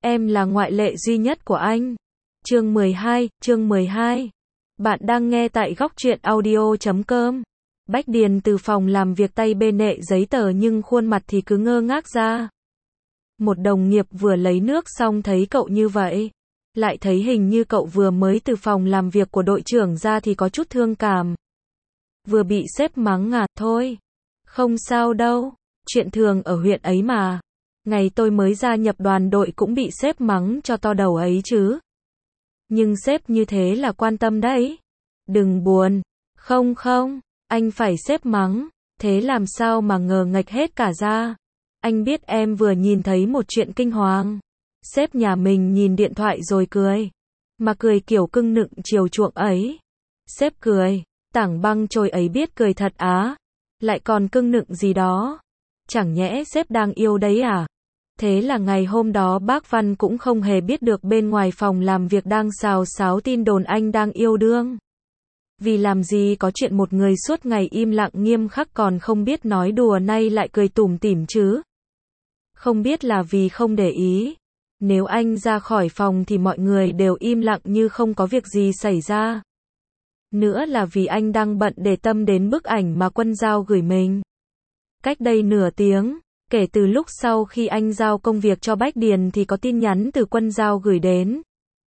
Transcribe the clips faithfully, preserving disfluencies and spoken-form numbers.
Em là ngoại lệ duy nhất của anh. Chương mười hai, chương mười hai. Bạn đang nghe tại góc truyện audio chấm com. Bách Điền từ phòng làm việc tay bên nệ giấy tờ nhưng khuôn mặt thì cứ ngơ ngác ra. Một đồng nghiệp vừa lấy nước xong thấy cậu như vậy. Lại thấy hình như cậu vừa mới từ phòng làm việc của đội trưởng ra thì có chút thương cảm. Vừa bị sếp mắng à, thôi. Không sao đâu, chuyện thường ở huyện ấy mà. Ngày tôi mới gia nhập đoàn đội cũng bị sếp mắng cho to đầu ấy chứ. Nhưng sếp như thế là quan tâm đấy. Đừng buồn. Không không, anh phải sếp mắng. Thế làm sao mà ngờ nghệch hết cả ra. Anh biết em vừa nhìn thấy một chuyện kinh hoàng. Sếp nhà mình nhìn điện thoại rồi cười. Mà cười kiểu cưng nựng chiều chuộng ấy. Sếp cười, tảng băng trôi ấy biết cười thật á. Lại còn cưng nựng gì đó. Chẳng nhẽ sếp đang yêu đấy à? Thế là ngày hôm đó bác Văn cũng không hề biết được bên ngoài phòng làm việc đang xào xáo tin đồn anh đang yêu đương. Vì làm gì có chuyện một người suốt ngày im lặng nghiêm khắc còn không biết nói đùa nay lại cười tủm tỉm chứ. Không biết là vì không để ý. Nếu anh ra khỏi phòng thì mọi người đều im lặng như không có việc gì xảy ra. Nữa là vì anh đang bận để tâm đến bức ảnh mà Quân Giao gửi mình. Cách đây nửa tiếng, kể từ lúc sau khi anh giao công việc cho Bách Điền thì có tin nhắn từ Quân Giao gửi đến.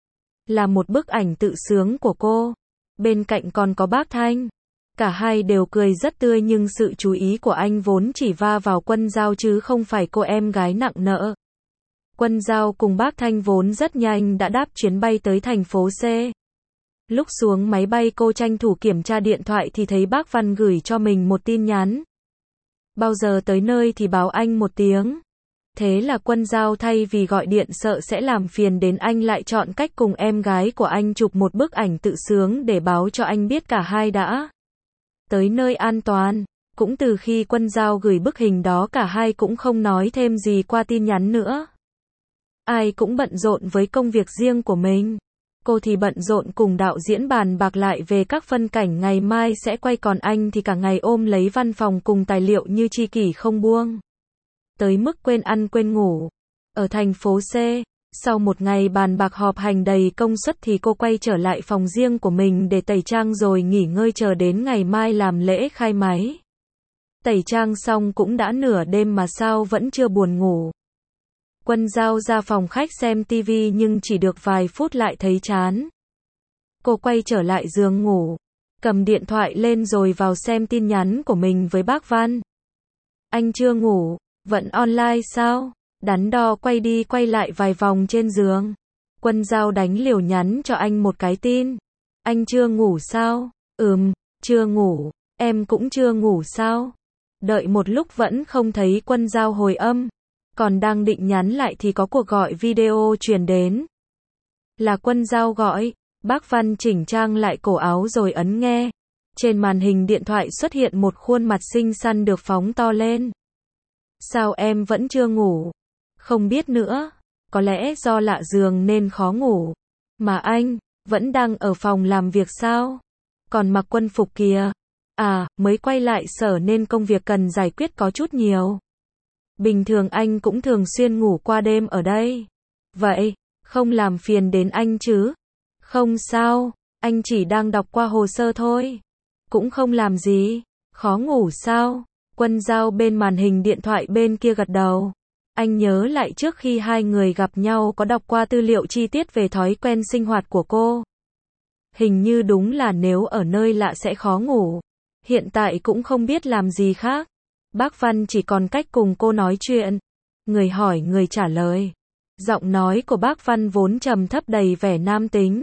Là một bức ảnh tự sướng của cô. Bên cạnh còn có bác Thanh. Cả hai đều cười rất tươi nhưng sự chú ý của anh vốn chỉ va vào Quân Giao chứ không phải cô em gái nặng nợ. Quân Giao cùng bác Thanh vốn rất nhanh đã đáp chuyến bay tới thành phố C. Lúc xuống máy bay cô tranh thủ kiểm tra điện thoại thì thấy bác Văn gửi cho mình một tin nhắn. Bao giờ tới nơi thì báo anh một tiếng. Thế là Quân Giao thay vì gọi điện sợ sẽ làm phiền đến anh lại chọn cách cùng em gái của anh chụp một bức ảnh tự sướng để báo cho anh biết cả hai đã tới nơi an toàn. Cũng từ khi Quân Giao gửi bức hình đó cả hai cũng không nói thêm gì qua tin nhắn nữa. Ai cũng bận rộn với công việc riêng của mình. Cô thì bận rộn cùng đạo diễn bàn bạc lại về các phân cảnh ngày mai sẽ quay còn anh thì cả ngày ôm lấy văn phòng cùng tài liệu như chi kỷ không buông. Tới mức quên ăn quên ngủ. Ở thành phố C, sau một ngày bàn bạc họp hành đầy công suất thì cô quay trở lại phòng riêng của mình để tẩy trang rồi nghỉ ngơi chờ đến ngày mai làm lễ khai máy. Tẩy trang xong cũng đã nửa đêm mà sao vẫn chưa buồn ngủ. Quân Giao ra phòng khách xem tivi nhưng chỉ được vài phút lại thấy chán. Cô quay trở lại giường ngủ, cầm điện thoại lên rồi vào xem tin nhắn của mình với bác Văn. Anh chưa ngủ, vẫn online sao? Đắn đo quay đi quay lại vài vòng trên giường. Quân Giao đánh liều nhắn cho anh một cái tin. Anh chưa ngủ sao? Ừm, chưa ngủ. Em cũng chưa ngủ sao? Đợi một lúc vẫn không thấy Quân Giao hồi âm. Còn đang định nhắn lại thì có cuộc gọi video truyền đến. Là Quân Giao gọi. Bác Văn chỉnh trang lại cổ áo rồi ấn nghe. Trên màn hình điện thoại xuất hiện một khuôn mặt xinh xắn được phóng to lên. Sao em vẫn chưa ngủ? Không biết nữa. Có lẽ do lạ giường nên khó ngủ. Mà anh, vẫn đang ở phòng làm việc sao? Còn mặc quân phục kìa. À, mới quay lại sở nên công việc cần giải quyết có chút nhiều. Bình thường anh cũng thường xuyên ngủ qua đêm ở đây. Vậy, không làm phiền đến anh chứ? Không sao, anh chỉ đang đọc qua hồ sơ thôi. Cũng không làm gì. Khó ngủ sao? Quân Giao bên màn hình điện thoại bên kia gật đầu. Anh nhớ lại trước khi hai người gặp nhau có đọc qua tư liệu chi tiết về thói quen sinh hoạt của cô. Hình như đúng là nếu ở nơi lạ sẽ khó ngủ. Hiện tại cũng không biết làm gì khác. Bác Văn chỉ còn cách cùng cô nói chuyện. Người hỏi người trả lời. Giọng nói của bác Văn vốn trầm thấp đầy vẻ nam tính.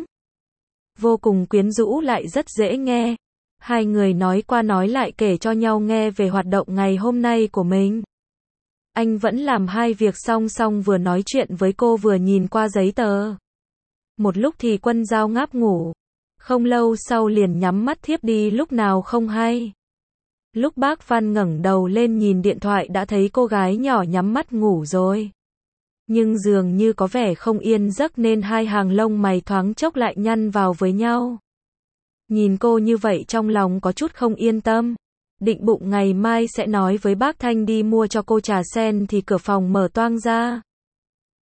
Vô cùng quyến rũ lại rất dễ nghe. Hai người nói qua nói lại kể cho nhau nghe về hoạt động ngày hôm nay của mình. Anh vẫn làm hai việc song song vừa nói chuyện với cô vừa nhìn qua giấy tờ. Một lúc thì Quân Giao ngáp ngủ. Không lâu sau liền nhắm mắt thiếp đi lúc nào không hay. Lúc bác Văn ngẩng đầu lên nhìn điện thoại đã thấy cô gái nhỏ nhắm mắt ngủ rồi. Nhưng dường như có vẻ không yên giấc nên hai hàng lông mày thoáng chốc lại nhăn vào với nhau. Nhìn cô như vậy trong lòng có chút không yên tâm. Định bụng ngày mai sẽ nói với bác Thanh đi mua cho cô trà sen thì cửa phòng mở toang ra.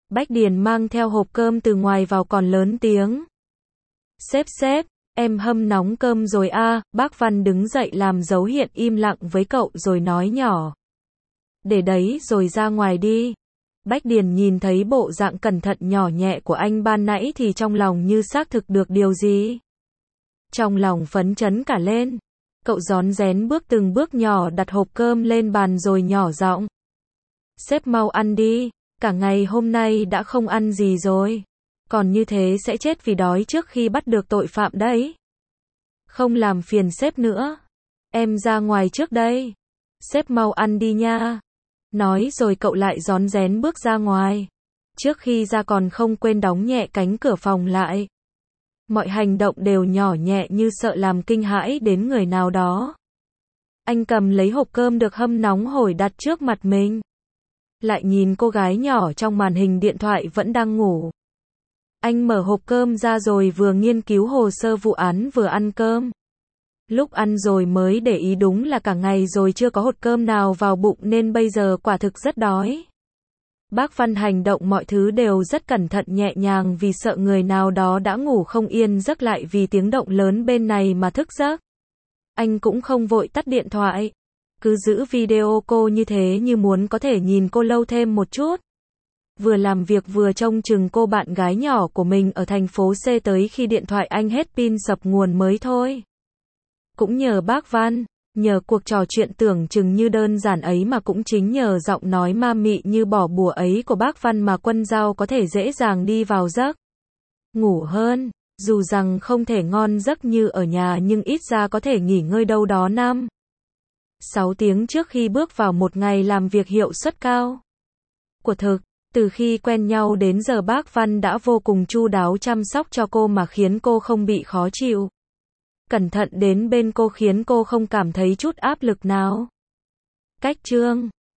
Bách Điền mang theo hộp cơm từ ngoài vào còn lớn tiếng. Sếp sếp, em hâm nóng cơm rồi a. Bác Văn đứng dậy làm dấu hiện im lặng với cậu rồi nói nhỏ. Để đấy rồi ra ngoài đi. Bách Điền nhìn thấy bộ dạng cẩn thận nhỏ nhẹ của anh ban nãy thì trong lòng như xác thực được điều gì. Trong lòng phấn chấn cả lên. Cậu rón rén bước từng bước nhỏ đặt hộp cơm lên bàn rồi nhỏ giọng. Sếp mau ăn đi, cả ngày hôm nay đã không ăn gì rồi. Còn như thế sẽ chết vì đói trước khi bắt được tội phạm đấy. Không làm phiền sếp nữa. Em ra ngoài trước đây. Sếp mau ăn đi nha. Nói rồi cậu lại rón rén bước ra ngoài. Trước khi ra còn không quên đóng nhẹ cánh cửa phòng lại. Mọi hành động đều nhỏ nhẹ như sợ làm kinh hãi đến người nào đó. Anh cầm lấy hộp cơm được hâm nóng hổi đặt trước mặt mình. Lại nhìn cô gái nhỏ trong màn hình điện thoại vẫn đang ngủ. Anh mở hộp cơm ra rồi vừa nghiên cứu hồ sơ vụ án vừa ăn cơm. Lúc ăn rồi mới để ý đúng là cả ngày rồi chưa có hột cơm nào vào bụng nên bây giờ quả thực rất đói. Bác Văn hành động mọi thứ đều rất cẩn thận nhẹ nhàng vì sợ người nào đó đã ngủ không yên giấc lại vì tiếng động lớn bên này mà thức giấc. Anh cũng không vội tắt điện thoại. Cứ giữ video cô như thế như muốn có thể nhìn cô lâu thêm một chút. Vừa làm việc vừa trông chừng cô bạn gái nhỏ của mình ở thành phố C tới khi điện thoại anh hết pin sập nguồn mới thôi. Cũng nhờ bác Văn, nhờ cuộc trò chuyện tưởng chừng như đơn giản ấy mà cũng chính nhờ giọng nói ma mị như bỏ bùa ấy của bác Văn mà Quân Dao có thể dễ dàng đi vào giấc ngủ hơn. Dù rằng không thể ngon giấc như ở nhà nhưng ít ra có thể nghỉ ngơi đâu đó năm sáu tiếng trước khi bước vào một ngày làm việc hiệu suất cao. Của thực, từ khi quen nhau đến giờ bác Văn đã vô cùng chu đáo chăm sóc cho cô mà khiến cô không bị khó chịu. Cẩn thận đến bên cô khiến cô không cảm thấy chút áp lực nào. Cách chương